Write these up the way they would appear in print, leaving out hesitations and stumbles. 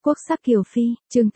Quốc sắc Kiều Phi, chương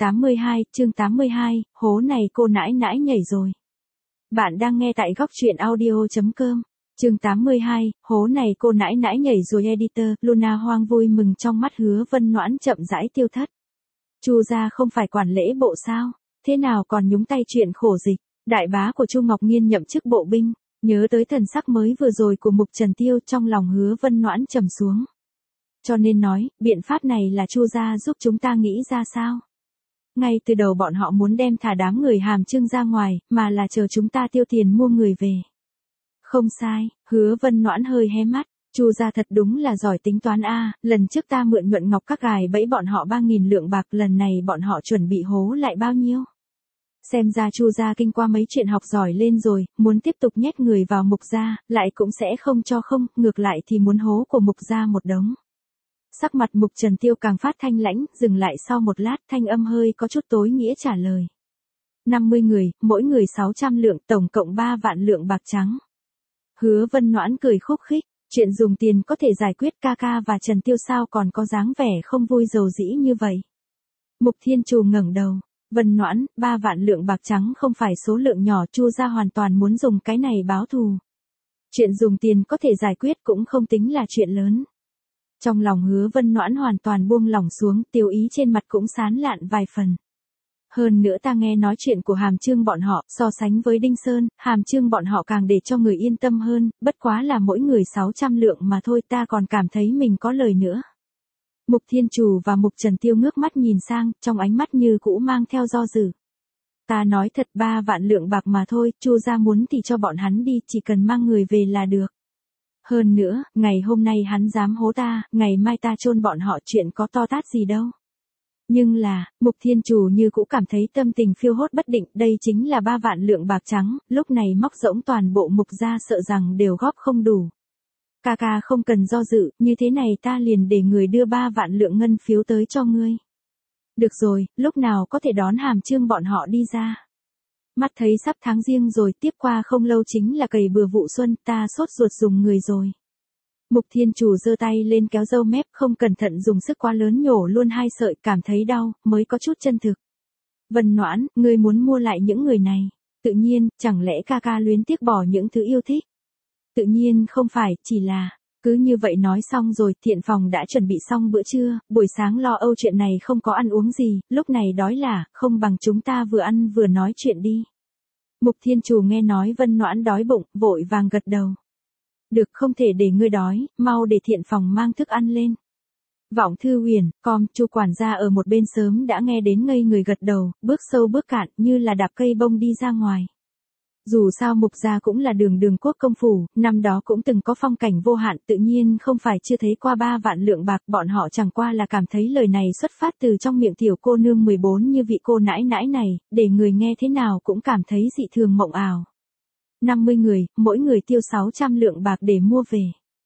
82, hố này cô nãi nãi nhảy rồi. Bạn đang nghe tại góc truyện audio.com. Chương 82, hố này cô nãi nãi nhảy rồi. Editor, Luna Hoang vui mừng trong mắt Hứa Vân Noãn chậm rãi tiêu thất. Chu gia không phải quản lễ bộ sao, thế nào còn nhúng tay chuyện khổ dịch. Đại bá của Chu Ngọc Nghiên nhậm chức bộ binh, nhớ tới thần sắc mới vừa rồi của Mục Trần Tiêu, trong lòng Hứa Vân Noãn trầm xuống. Cho nên nói, biện pháp này là Chu gia giúp chúng ta nghĩ ra sao? Ngay từ đầu bọn họ muốn đem thả đám người Hàm Trương ra ngoài, mà là chờ chúng ta tiêu tiền mua người về. Không sai, Hứa Vân Noãn hơi hé mắt, Chu gia thật đúng là giỏi tính toán a, lần trước ta mượn nhuận ngọc các gài bẫy bọn họ 3.000 lượng bạc, lần này bọn họ chuẩn bị hố lại bao nhiêu? Xem ra Chu gia kinh qua mấy chuyện học giỏi lên rồi, muốn tiếp tục nhét người vào Mục gia, lại cũng sẽ không cho không, ngược lại thì muốn hố của Mục gia một đống. Sắc mặt Mục Trần Tiêu càng phát thanh lãnh, dừng lại sau một lát, thanh âm hơi có chút tối nghĩa trả lời. 50 người, mỗi người 600 lượng, tổng cộng 3 vạn lượng bạc trắng. Hứa Vân Noãn cười khúc khích, chuyện dùng tiền có thể giải quyết, ca ca và Trần Tiêu sao còn có dáng vẻ không vui dầu dĩ như vậy. Mục Thiên Trù ngẩng đầu, Vân Noãn, 3 vạn lượng bạc trắng không phải số lượng nhỏ, Chu gia hoàn toàn muốn dùng cái này báo thù. Chuyện dùng tiền có thể giải quyết cũng không tính là chuyện lớn. Trong lòng Hứa Vân Noãn hoàn toàn buông lỏng xuống, tiêu ý trên mặt cũng sán lạn vài phần. Hơn nữa ta nghe nói chuyện của Hàm Trương bọn họ, so sánh với Đinh Sơn, Hàm Trương bọn họ càng để cho người yên tâm hơn, bất quá là mỗi người 600 lượng mà thôi, ta còn cảm thấy mình có lời nữa. Mục Thiên Trù và Mục Trần Tiêu ngước mắt nhìn sang, trong ánh mắt như cũ mang theo do dự. Ta nói thật, 3 vạn lượng bạc mà thôi, Chu gia muốn thì cho bọn hắn đi, chỉ cần mang người về là được. Hơn nữa, ngày hôm nay hắn dám hố ta, ngày mai ta chôn bọn họ, chuyện có to tát gì đâu. Nhưng là, Mục Thiên Trù như cũ cảm thấy tâm tình phiêu hốt bất định, đây chính là 3 vạn lượng bạc trắng, lúc này móc rỗng toàn bộ Mục gia sợ rằng đều góp không đủ. Ca ca không cần do dự, như thế này ta liền để người đưa 3 vạn lượng ngân phiếu tới cho ngươi. Được rồi, lúc nào có thể đón Hàm Trương bọn họ đi ra. Mắt thấy sắp tháng Giêng rồi, tiếp qua không lâu chính là cày bừa vụ xuân, ta sốt ruột dùng người rồi. Mục Thiên Trù giơ tay lên kéo râu mép, không cẩn thận dùng sức quá lớn nhổ luôn 2 sợi, cảm thấy đau, mới có chút chân thực. Vân Noãn, ngươi muốn mua lại những người này. Tự nhiên, chẳng lẽ ca ca luyến tiếc bỏ những thứ yêu thích? Tự nhiên không phải, chỉ là... Cứ như vậy nói xong rồi, Thiện Phòng đã chuẩn bị xong bữa trưa, buổi sáng lo âu chuyện này không có ăn uống gì, lúc này đói là, không bằng chúng ta vừa ăn vừa nói chuyện đi. Mục Thiên Trù nghe nói Vân Noãn đói bụng, vội vàng gật đầu. Được, không thể để ngươi đói, mau để Thiện Phòng mang thức ăn lên. Vọng Thư Huyền, Chu quản gia ở một bên sớm đã nghe đến ngây người gật đầu, bước sâu bước cạn như là đạp cây bông đi ra ngoài. Dù sao Mục gia cũng là đường quốc công phủ, năm đó cũng từng có phong cảnh vô hạn, tự nhiên không phải chưa thấy qua 3 vạn lượng bạc, bọn họ chẳng qua là cảm thấy lời này xuất phát từ trong miệng tiểu cô nương 14 như vị cô nãi nãi này, để người nghe thế nào cũng cảm thấy dị thường mộng ảo. 50 người, mỗi người tiêu 600 lượng bạc để mua về.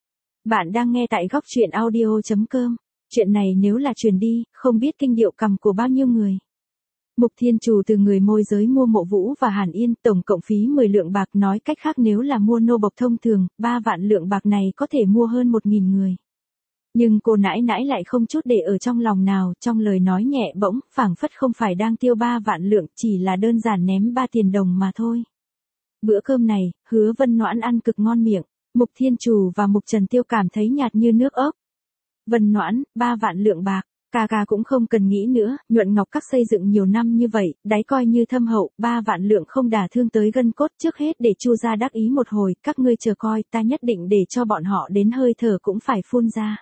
Bạn đang nghe tại góc truyện audio.com, chuyện này nếu là truyền đi, không biết kinh điệu cầm của bao nhiêu người. Mục Thiên Trù từ người môi giới mua Mộ Vũ và Hàn Yên, tổng cộng phí 10 lượng bạc, nói cách khác nếu là mua nô bộc thông thường, 3 vạn lượng bạc này có thể mua hơn 1.000 người. Nhưng cô nãi nãi lại không chút để ở trong lòng nào, trong lời nói nhẹ bỗng, phảng phất không phải đang tiêu 3 vạn lượng, chỉ là đơn giản ném 3 tiền đồng mà thôi. Bữa cơm này, Hứa Vân Noãn ăn cực ngon miệng, Mục Thiên Trù và Mục Trần Tiêu cảm thấy nhạt như nước ốc. Vân Noãn, 3 vạn lượng bạc. Ca ca cũng không cần nghĩ nữa, nhuận ngọc các xây dựng nhiều năm như vậy, đáy coi như thâm hậu, 3 vạn lượng không đả thương tới gân cốt, trước hết để Chu gia đắc ý một hồi, các ngươi chờ coi, ta nhất định để cho bọn họ đến hơi thở cũng phải phun ra.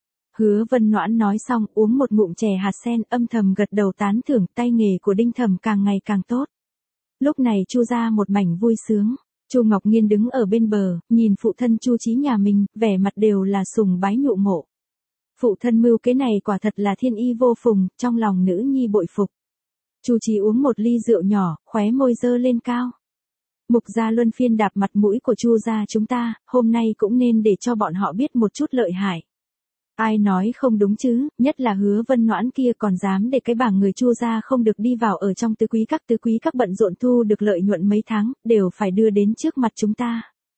Hứa Vân Noãn nói xong, uống một ngụm chè hạt sen, âm thầm gật đầu tán thưởng, tay nghề của Đinh Thẩm càng ngày càng tốt. Lúc này Chu gia một mảnh vui sướng, Chu Ngọc Nghiên đứng ở bên bờ, nhìn phụ thân Chu Chí nhà mình, vẻ mặt đều là sùng bái nhụ mộ. Phụ thân mưu kế này quả thật là thiên y vô phùng, trong lòng nữ nhi bội phục. Chu Chí uống một ly rượu nhỏ, khóe môi dơ lên cao. Mục gia luân phiên đạp mặt mũi của Chu gia chúng ta, hôm nay cũng nên để cho bọn họ biết một chút lợi hại. Ai nói không đúng chứ, nhất là Hứa Vân Noãn kia còn dám để cái bảng người Chu gia không được đi vào ở trong tứ quý các bận rộn thu được lợi nhuận mấy tháng, đều phải đưa đến trước mặt chúng ta.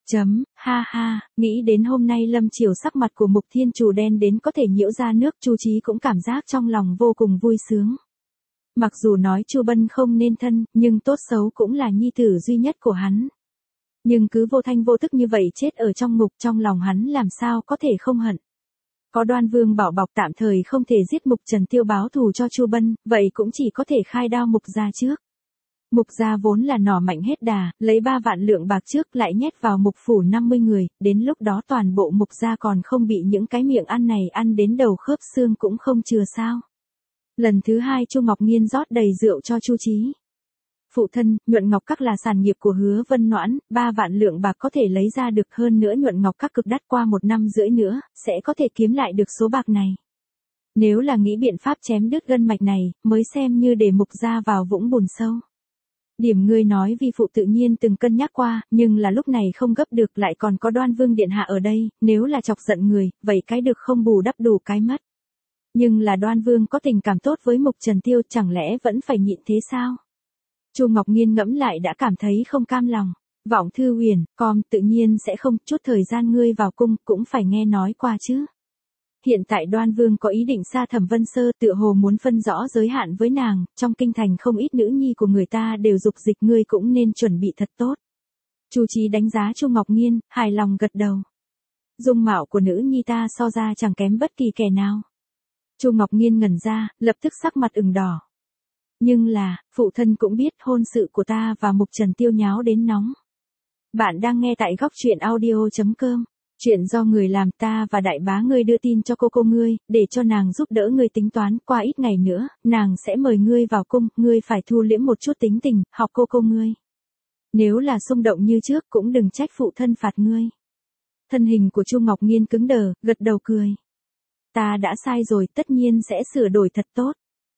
Ha ha, nghĩ đến hôm nay lâm chiều sắc mặt của Mục Thiên Trù đen đến có thể nhiễu ra nước, Chu Chí cũng cảm giác trong lòng vô cùng vui sướng. Mặc dù nói Chu Bân không nên thân, nhưng tốt xấu cũng là nhi tử duy nhất của hắn. Nhưng cứ vô thanh vô tức như vậy chết ở trong ngục, trong lòng hắn làm sao có thể không hận. Có Đoan Vương bảo bọc tạm thời không thể giết Mục Trần Tiêu báo thù cho Chu Bân, vậy cũng chỉ có thể khai đao Mục gia trước. Mục gia vốn là nỏ mạnh hết đà, lấy 3 vạn lượng bạc trước lại nhét vào Mục phủ 50 người, đến lúc đó toàn bộ Mục gia còn không bị những cái miệng ăn này ăn đến đầu khớp xương cũng không chừa sao. Lần thứ 2 Chu Ngọc Nghiên rót đầy rượu cho Chu Chí. Phụ thân, Nhuận Ngọc Các là sản nghiệp của Hứa Vân Noãn, 3 vạn lượng bạc có thể lấy ra được, hơn nữa Nhuận Ngọc Các cực đắt, qua 1 năm rưỡi nữa, sẽ có thể kiếm lại được số bạc này. Nếu là nghĩ biện pháp chém đứt gân mạch này, mới xem như để Mục gia vào vũng bùn sâu. Điểm ngươi nói vi phụ tự nhiên từng cân nhắc qua, nhưng là lúc này không gấp được, lại còn có Đoan Vương điện hạ ở đây, nếu là chọc giận người, vậy cái được không bù đắp đủ cái mất. Nhưng là Đoan Vương có tình cảm tốt với Mục Trần Tiêu, chẳng lẽ vẫn phải nhịn thế sao? Chu Ngọc Nghiên ngẫm lại đã cảm thấy không cam lòng. Vọng Thư Huyền, tự nhiên sẽ không, chút thời gian ngươi vào cung cũng phải nghe nói qua chứ. Hiện tại Đoan Vương có ý định xa Thẩm Vân Sơ, tựa hồ muốn phân rõ giới hạn với nàng, trong kinh thành không ít nữ nhi của người ta đều dục dịch, ngươi cũng nên chuẩn bị thật tốt. Chu Chí đánh giá Chu Ngọc Nghiên, hài lòng gật đầu. Dung mạo của nữ nhi ta so ra chẳng kém bất kỳ kẻ nào. Chu Ngọc Nghiên ngẩn ra, lập tức sắc mặt ửng đỏ. Nhưng là, phụ thân cũng biết hôn sự của ta và Mục Trần Tiêu nháo đến nóng. Bạn đang nghe tại góc truyện audio.com. Chuyện do người làm, ta và đại bá ngươi đưa tin cho cô ngươi, để cho nàng giúp đỡ ngươi tính toán, qua ít ngày nữa, nàng sẽ mời ngươi vào cung, ngươi phải thu liễm một chút tính tình, học cô ngươi. Nếu là xung động như trước cũng đừng trách phụ thân phạt ngươi. Thân hình của Chu Ngọc Nghiên cứng đờ, gật đầu cười. Ta đã sai rồi, tất nhiên sẽ sửa đổi thật tốt.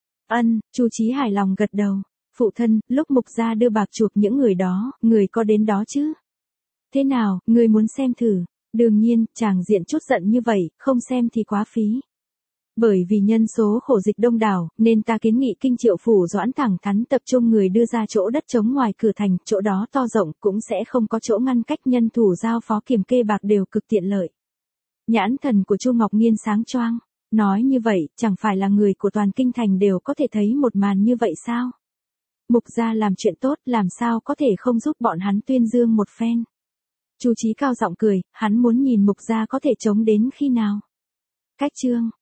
Chu Chí hài lòng gật đầu. Phụ thân, lúc Mục gia đưa bạc chuộc những người đó, người có đến đó chứ? Thế nào, ngươi muốn xem thử? Đương nhiên, chàng diện chút giận như vậy, không xem thì quá phí. Bởi vì nhân số khổ dịch đông đảo, nên ta kiến nghị Kinh Triệu phủ Doãn thẳng thắn tập trung người đưa ra chỗ đất trống ngoài cửa thành, chỗ đó to rộng, cũng sẽ không có chỗ ngăn cách, nhân thủ giao phó kiểm kê bạc đều cực tiện lợi. Nhãn thần của Chu Ngọc Nghiên sáng choang. Nói như vậy, chẳng phải là người của toàn kinh thành đều có thể thấy một màn như vậy sao? Mục gia làm chuyện tốt, làm sao có thể không giúp bọn hắn tuyên dương một phen? Chu Chí cao giọng cười, hắn muốn nhìn Mục gia có thể chống đến khi nào? Cách chương